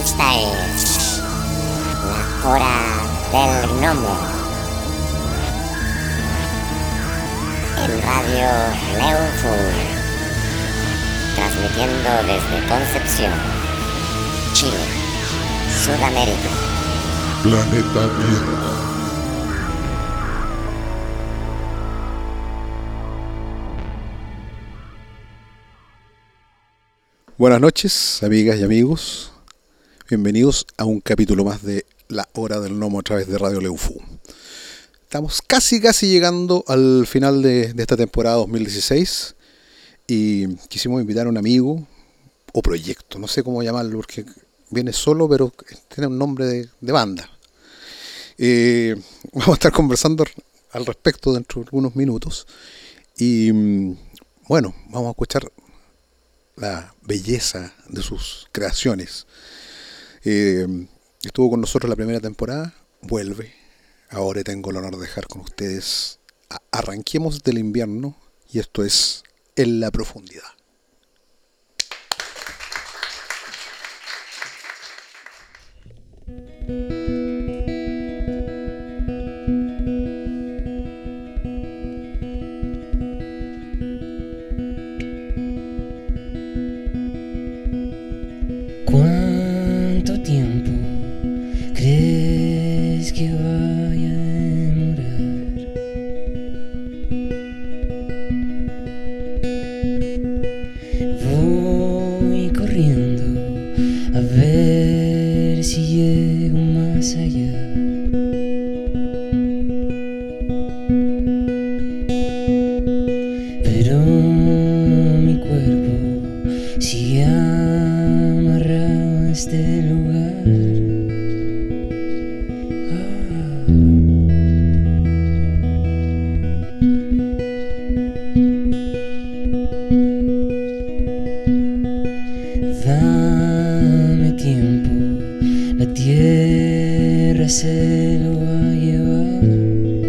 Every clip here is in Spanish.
Esta es la hora del gnomo en Radio Leufu, transmitiendo desde Concepción, Chile, Sudamérica, Planeta Tierra. Buenas noches, amigas y amigos. Bienvenidos a un capítulo más de La Hora del Gnomo a través de Radio Leufu. Estamos casi llegando al final de esta temporada 2016 y quisimos invitar a un amigo o proyecto, no sé cómo llamarlo porque viene solo pero tiene un nombre de banda. Vamos a estar conversando al respecto dentro de algunos minutos y bueno, vamos a escuchar la belleza de sus creaciones. Estuvo con nosotros la primera temporada, vuelve. Ahora tengo el honor de dejar con ustedes Arranquemos del Invierno, y esto es En la Profundidad. ¿Cuánto tiempo crees que vaya a demorar? Voy corriendo a ver si llego más allá. Pero mi cuerpo sigue amarrado a este lugar. Dame tiempo, la tierra se lo va a llevar.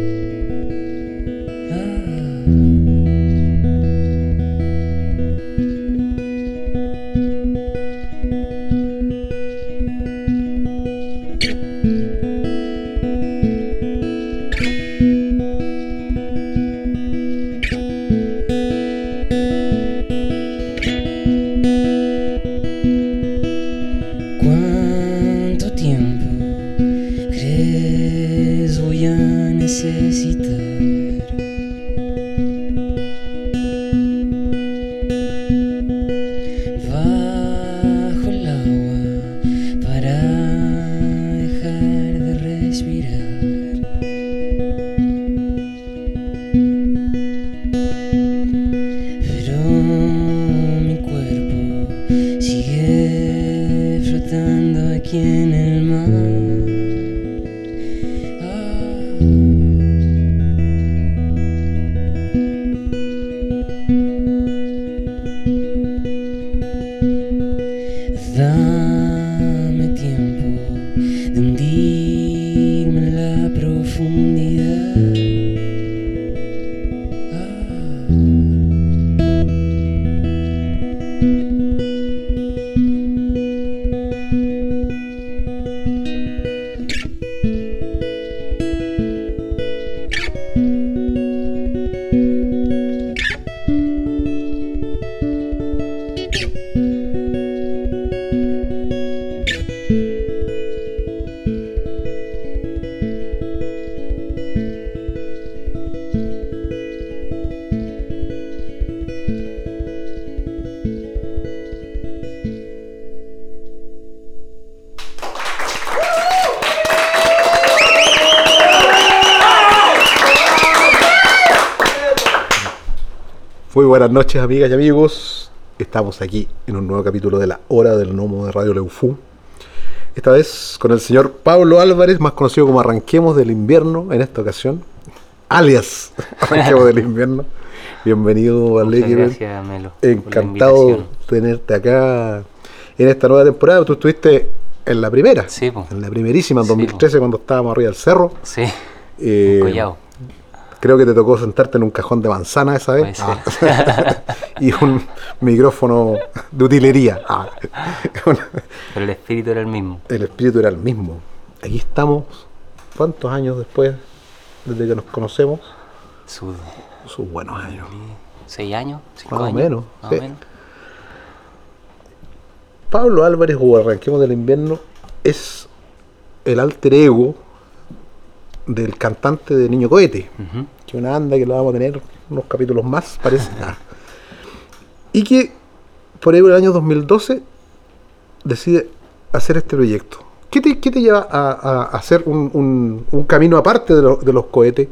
¿Cuánto tiempo crees voy a necesitar? Bajo el agua para dejar de respirar. Pero mi cuerpo sigue flotando aquí en el mar. Dame tiempo de hundirme en la profundidad. Muy buenas noches, amigas y amigos. Estamos aquí en un nuevo capítulo de La Hora del Gnomo de Radio Leufu. Esta vez con el señor Pablo Álvarez, más conocido como Arranquemos del Invierno en esta ocasión, alias Arranquemos del Invierno. Bienvenido, Muchas gracias, Melo. Encantado de tenerte acá en esta nueva temporada. Tú estuviste en la primera, sí, po. En la primerísima, en Sí, 2013, cuando estábamos arriba del cerro. Sí, en Collao. Creo que te tocó sentarte en un cajón de manzana esa vez. Y un micrófono de utilería. Pero el espíritu era el mismo. El espíritu era el mismo. Aquí estamos, ¿cuántos años después, desde que nos conocemos? Sus buenos años. 6 años, 5 Más o años. menos, Más sí. o menos. Pablo Álvarez, o Arranquemos del Invierno, es el alter ego del cantante de Niño Cohete, que es una banda que lo vamos a tener unos capítulos más, parece. Y que por ahí en el año 2012 decide hacer este proyecto. ¿Qué te lleva a hacer un camino aparte de los cohetes?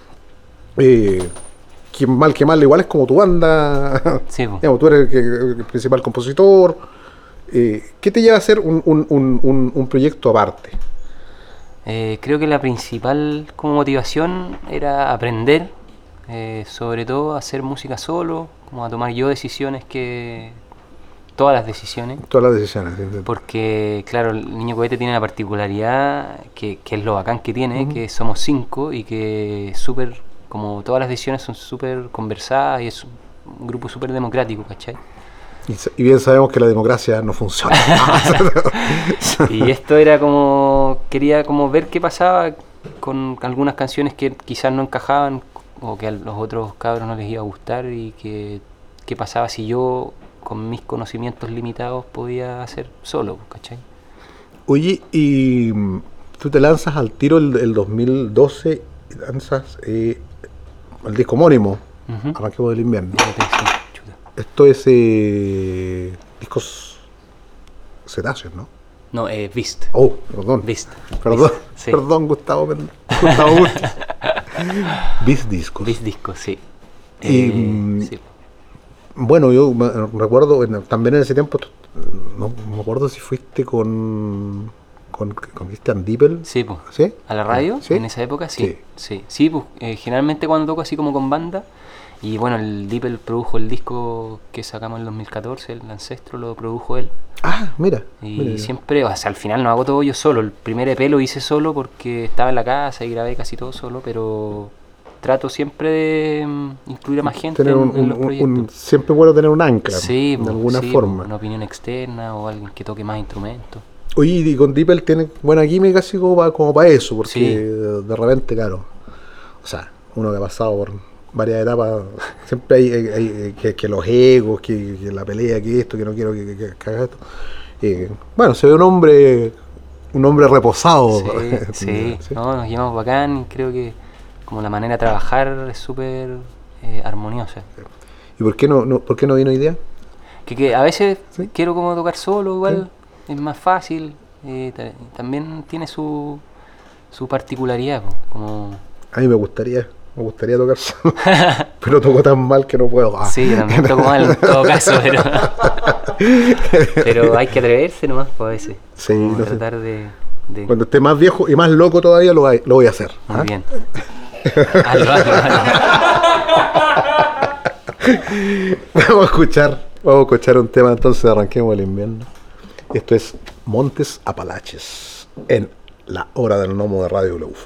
Que mal, igual es como tu banda. Sí, Digamos, tú eres el principal compositor. ¿Qué te lleva a hacer un proyecto aparte? Creo que la principal como motivación era aprender, sobre todo a hacer música solo, como a tomar yo decisiones todas las decisiones. Todas las decisiones. Sí. Porque, claro, el Niño Cohete tiene la particularidad, que es lo bacán que tiene, que somos 5 y que como todas las decisiones son súper conversadas y es un grupo súper democrático, ¿cachai? Y bien sabemos que la democracia no funciona. Y esto era quería ver qué pasaba con algunas canciones que quizás no encajaban o que a los otros cabros no les iba a gustar y qué pasaba si yo con mis conocimientos limitados podía hacer solo, ¿cachai? Oye, y tú te lanzas al tiro el 2012 y lanzas el disco homónimo, Arranquemos del Invierno. Esto es discos cetáceos, ¿no? No, Beast. Oh, perdón. Beast. Perdón, Beast, sí. Perdón, Gustavo Beast Discos. Beast Discos, sí. Sí. Bueno, yo recuerdo, también en ese tiempo, no me acuerdo si fuiste con Christian Dippel. Sí, pues. ¿Sí? ¿A la radio? ¿Sí? En esa época, sí. Sí, pues, generalmente cuando toco así como con banda, y bueno, el Dippel produjo el disco que sacamos en el 2014, el Ancestro, lo produjo él. Ah, mira. Y siempre, o sea, al final no hago todo yo solo. El primer EP lo hice solo porque estaba en la casa y grabé casi todo solo, pero trato siempre de incluir a más gente tener en los proyectos. Siempre bueno tener un ancla, sí, de alguna forma. Una opinión externa o alguien que toque más instrumentos. Oye, y con Dippel tiene buena química así como para eso, porque de repente, claro, o sea, uno que ha pasado por varias etapas, siempre hay que los egos, que la pelea, que esto, que no quiero que haga esto. Bueno, se ve un hombre reposado. Sí. No, nos llevamos bacán, creo que como la manera de trabajar es súper armoniosa. ¿Y por qué no vino idea? Que a veces quiero como tocar solo, igual es más fácil, también tiene su particularidad, como... A mí me gustaría tocar solo, pero toco tan mal que no puedo. Sí, yo también toco mal en todo caso, pero hay que atreverse nomás, pues, a veces. Sí, no tratar de... Cuando esté más viejo y más loco todavía lo voy a hacer. Muy bien. Hazlo. Vamos a escuchar un tema entonces de Arranquemos el Invierno. Esto es Montes Apalaches en la hora del gnomo de Radio LeUFO.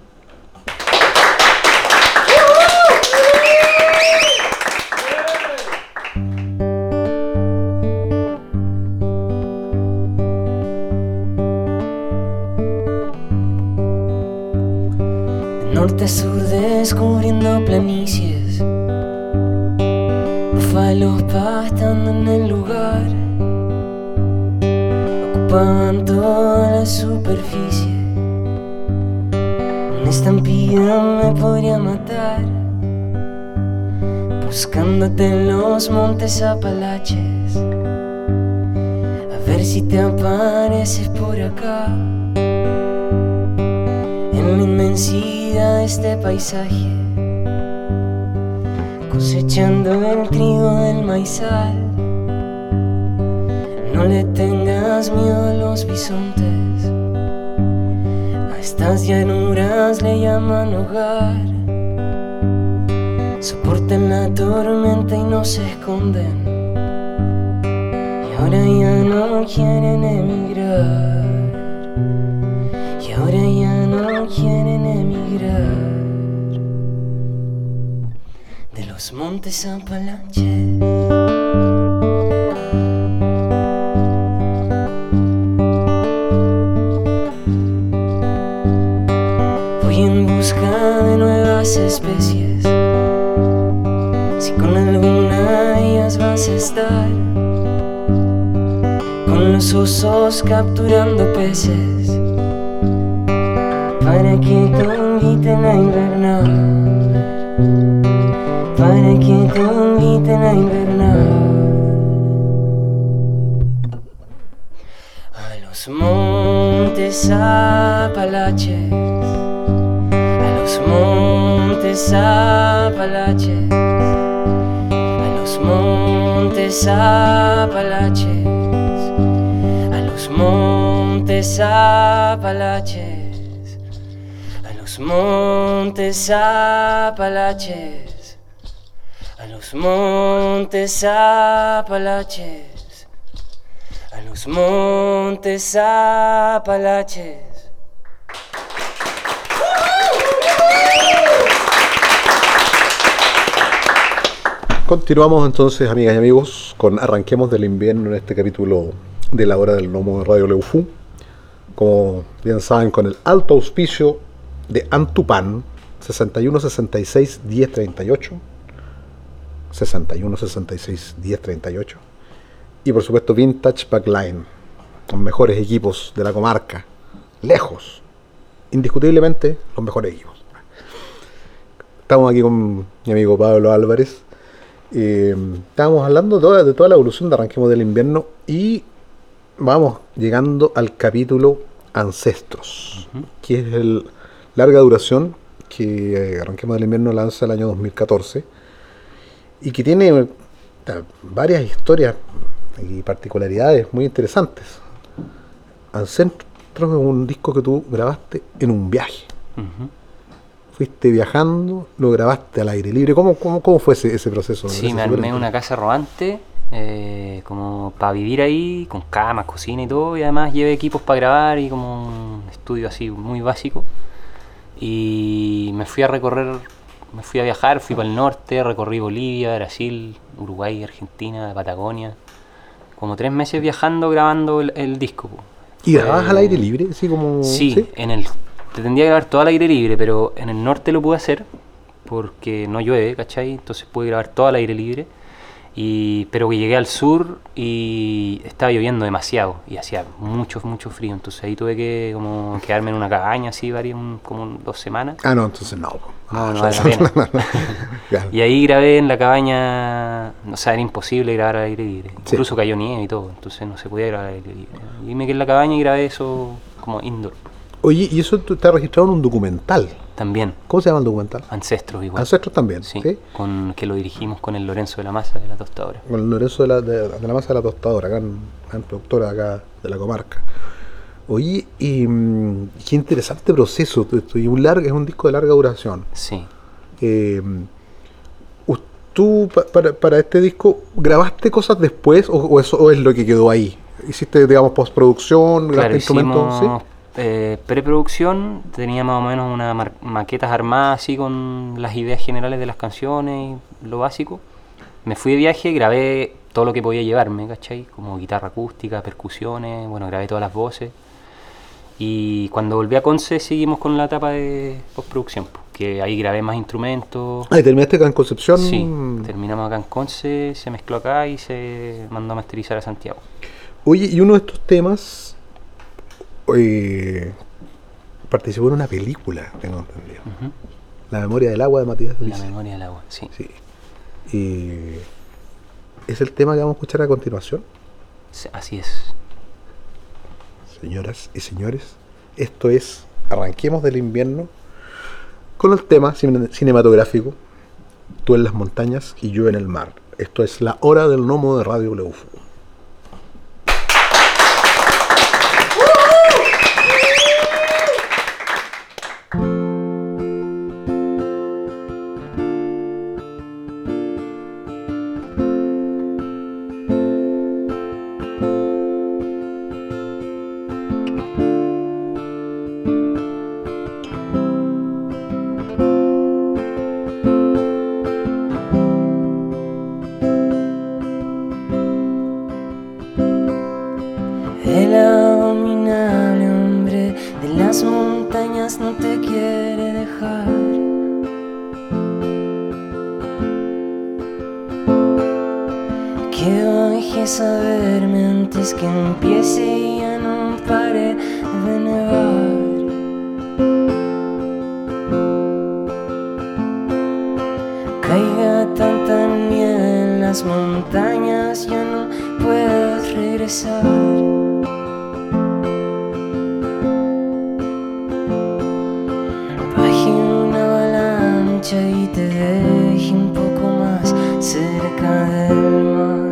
Norte a sur descubriendo planicies, búfalos pastando en el lugar, ocupaban toda la superficie. Una estampida me podría matar, buscándote en los montes Apalaches, a ver si te apareces por acá. En la inmensidad de este paisaje, cosechando el trigo del maizal. No le tengas miedo a los bisontes, a estas llanuras le llaman hogar. Soportan la tormenta y no se esconden, y ahora ya no quieren emigrar. Y ahora ya no quieren emigrar. los montes Apalaches. Voy en busca de nuevas especies. Si con alguna ellas vas a estar, con los osos capturando peces, para que te inviten a invernar, para que te inviten a invernar. A los montes Apalaches, a los montes Apalaches, a los montes Apalaches, a los montes Apalaches, a los montes Apalaches, a los montes Apalaches, a los montes Apalaches. Continuamos entonces, amigas y amigos, con Arranquemos del Invierno en este capítulo de la Hora del Gnomo de Radio Leufu. Como bien saben, con el alto auspicio de Antupan 61 66 10 38, 61 66 10 38, y por supuesto Vintage Backline, los mejores equipos de la comarca, lejos, indiscutiblemente los mejores equipos. Estamos aquí con mi amigo Pablo Álvarez. Estábamos hablando de toda la evolución de Arranquemos del Invierno y vamos llegando al capítulo Ancestros, que es el larga duración que Arranquemos del Invierno lanza el año 2014 y que tiene varias historias y particularidades muy interesantes. Ancestros es un disco que tú grabaste en un viaje. Fuiste viajando, lo grabaste al aire libre. ¿Cómo fue ese proceso? Sí, me armé una casa rodante como para vivir ahí, con camas, cocina y todo, y además llevé equipos para grabar y como un estudio así muy básico. Y me fui a viajar, fui para el norte, recorrí Bolivia, Brasil, Uruguay, Argentina, Patagonia. Como 3 meses viajando, grabando el disco. ¿Y grababas al aire libre? Así como... Sí, te tendría que grabar todo al aire libre, pero en el norte lo pude hacer porque no llueve, ¿cachai? Entonces pude grabar todo al aire libre. Pero que llegué al sur y estaba lloviendo demasiado y hacía mucho frío, entonces ahí tuve que como quedarme en una cabaña así como 2 semanas. No, entonces no. No vale la pena. Claro. Y ahí grabé en la cabaña, o sea, era imposible grabar al aire libre, incluso cayó nieve y todo, entonces no se podía grabar al aire libre. Y me quedé en la cabaña y grabé eso como indoor. Oye, ¿y eso está registrado en un documental? También. ¿Cómo se llama el documental? Ancestros igual. Ancestros también, sí. Que lo dirigimos con el Lorenzo de la Masa de la Tostadora. Con el Lorenzo de la Masa de la Tostadora, gran productora acá de la comarca. Oye, y qué interesante proceso. Y es un disco de larga duración. Sí. ¿Tú para este disco grabaste cosas después o eso es lo que quedó ahí? ¿Hiciste, digamos, postproducción? Claro, instrumentos? ¿Sí? Preproducción, tenía más o menos unas maquetas armadas así con las ideas generales de las canciones y lo básico. Me fui de viaje, grabé todo lo que podía llevarme, ¿cachai? Como guitarra acústica, percusiones, grabé todas las voces. Y cuando volví a Conce seguimos con la etapa de postproducción, que ahí grabé más instrumentos. ¿Y terminaste acá en Concepción? Sí, terminamos acá en Conce, se mezcló acá y se mandó a masterizar a Santiago. Oye, y uno de estos temas participó en una película, tengo entendido. La memoria del agua de Matías Luis. La memoria del agua, sí. Y es el tema que vamos a escuchar a continuación. Así es. Señoras y señores, esto es Arranquemos del Invierno con el tema cinematográfico Tú en las montañas y yo en el mar. Esto es La Hora del Gnomo de Radio Leufu. El abominable hombre de las montañas no te quiere dejar. Que bajes a verme antes que empiece y ya no pare de nevar. Caiga tanta nieve en las montañas, ya no puedes regresar. Baje una avalancha y te deje un poco más cerca del mar.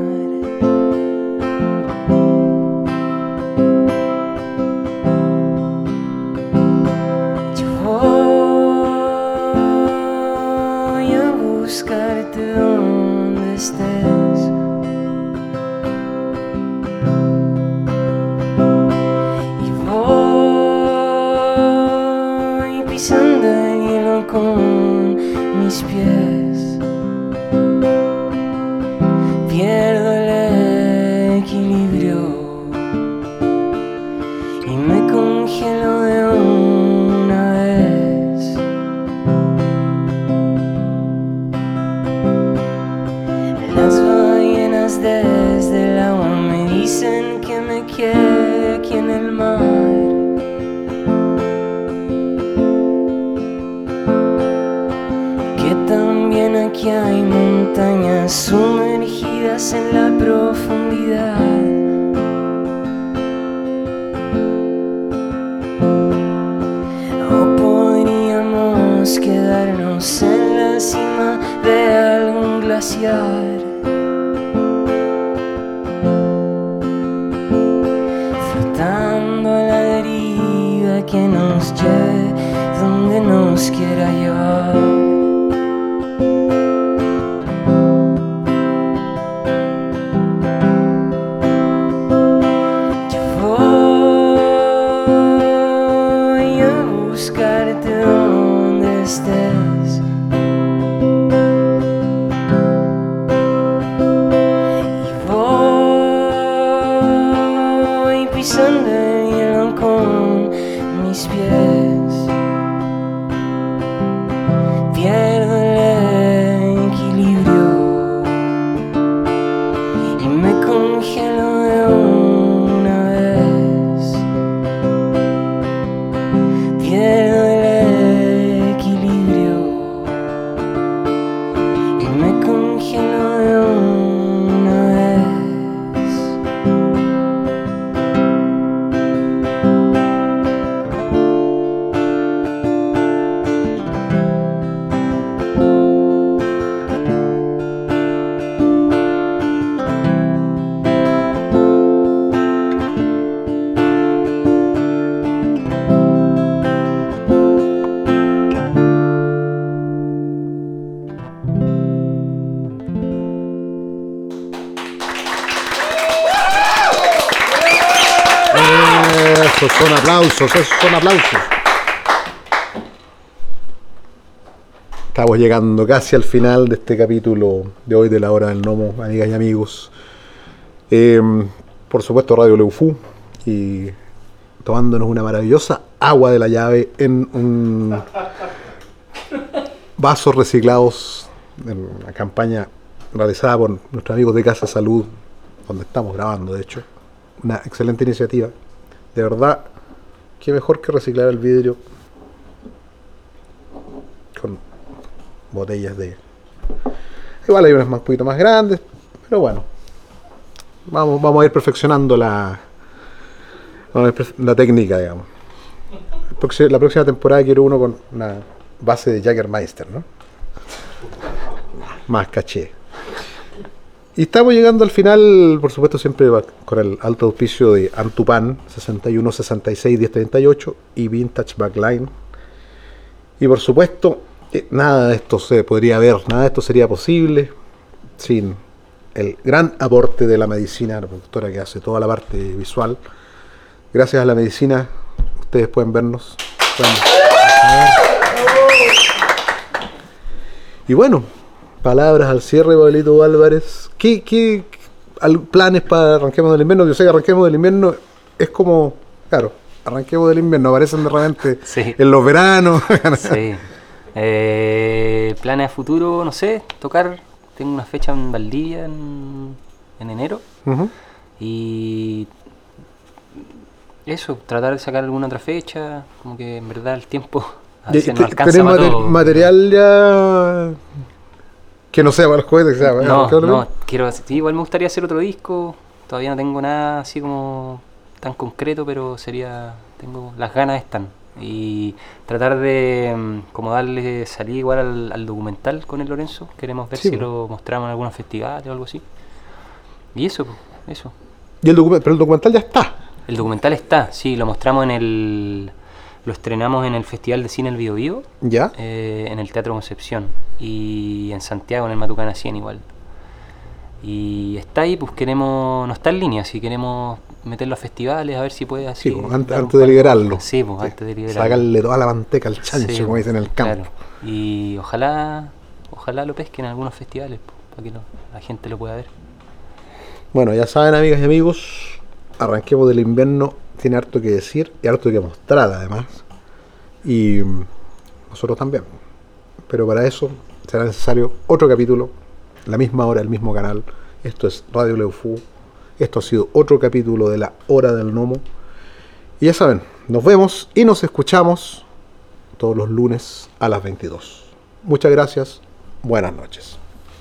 Yo voy a buscarte donde estés. Y voy pisando el hielo con mis pies. Pierdo el equilibrio y me congelo de una vez. Las ballenas desde el agua me dicen que me quede aquí en el mar. Que también aquí hay montañas sumergidas en la profundidad. O podríamos quedarnos en la cima de algún glaciar, flotando a la deriva que nos lleve donde nos quiera llevar. Yo voy a buscarte donde estés. Y voy pisando el hielo con mis pies. Pierdo el equilibrio y me congelo de una vez. Pierdo el equilibrio y me congelo de una vez. Esos son aplausos, esos son aplausos. Estamos llegando casi al final de este capítulo de hoy de la Hora del Gnomo, amigas y amigos. Por supuesto, Radio Leufú, y tomándonos una maravillosa agua de la llave en un vasos reciclados, en una campaña realizada por nuestros amigos de Casa Salud, donde estamos grabando, de hecho. Una excelente iniciativa. De verdad, qué mejor que reciclar el vidrio con botellas de... Igual hay unas un poquito más grandes, pero bueno. Vamos a ir perfeccionando la técnica, digamos. La próxima temporada quiero uno con una base de Jägermeister, ¿no? Más caché. Y estamos llegando al final, por supuesto, siempre con el alto auspicio de Antupan 61 66 10 38 y Vintage Backline. Y por supuesto, nada de esto se podría ver, nada de esto sería posible sin el gran aporte de la medicina, la productora que hace toda la parte visual. Gracias a la medicina, ustedes pueden vernos. Y bueno, palabras al cierre, Pablito Álvarez. ¿Qué planes para Arranquemos del Invierno? Yo sé que Arranquemos del Invierno es como, claro, arranquemos del invierno, aparecen de repente Sí. en los veranos. Sí. Planes a futuro, no sé, tocar. Tengo una fecha en Valdivia en enero. Ujú. Y eso, tratar de sacar alguna otra fecha. Como que en verdad el tiempo a veces no alcanza ¿Tenés para todo. material ya que no sea para los cohetes? Que sea, No, ¿qué no, quiero, sí, igual me gustaría hacer otro disco. Todavía no tengo nada así como tan concreto, pero tengo, las ganas están. Y tratar de como darle salida igual al documental con el Lorenzo. Queremos ver Sí, si po. lo mostramos en algunos festivales o algo así. Y eso, eso. Y pero el documental ya está. El documental está, sí, lo mostramos lo estrenamos en el Festival de Cine El Biobío, ¿Ya? en el Teatro Concepción, y en Santiago, en el Matucana 100 igual. Y está ahí, pues no está en línea, si queremos meterlo a festivales, a ver si puede así. Sí, pues, dar un antes par de liberarlo. Sí, pues Sí. antes de liberarlo. Sacarle toda la manteca al chancho, Sí, como pues, dicen en el campo. claro. Y ojalá lo pesquen en algunos festivales, pues, para que la gente lo pueda ver. Bueno, ya saben, amigas y amigos, arranquemos del invierno. Tiene harto que decir y harto que mostrar, además. Y nosotros también. Pero para eso será necesario otro capítulo, la misma hora, el mismo canal. Esto es Radio Leufu. Esto ha sido otro capítulo de la Hora del Gnomo. Y ya saben, nos vemos y nos escuchamos todos los lunes a las 22. Muchas gracias. Buenas noches.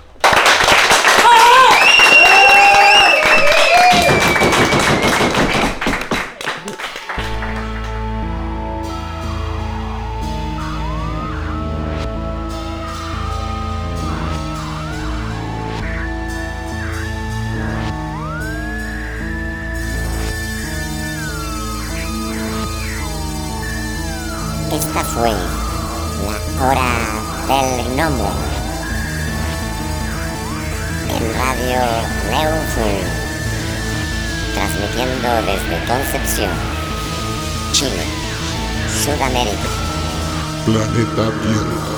Esta fue la Hora del Gnomo en Radio Leufu, transmitiendo desde Concepción, Chile, Sudamérica. Planeta Tierra.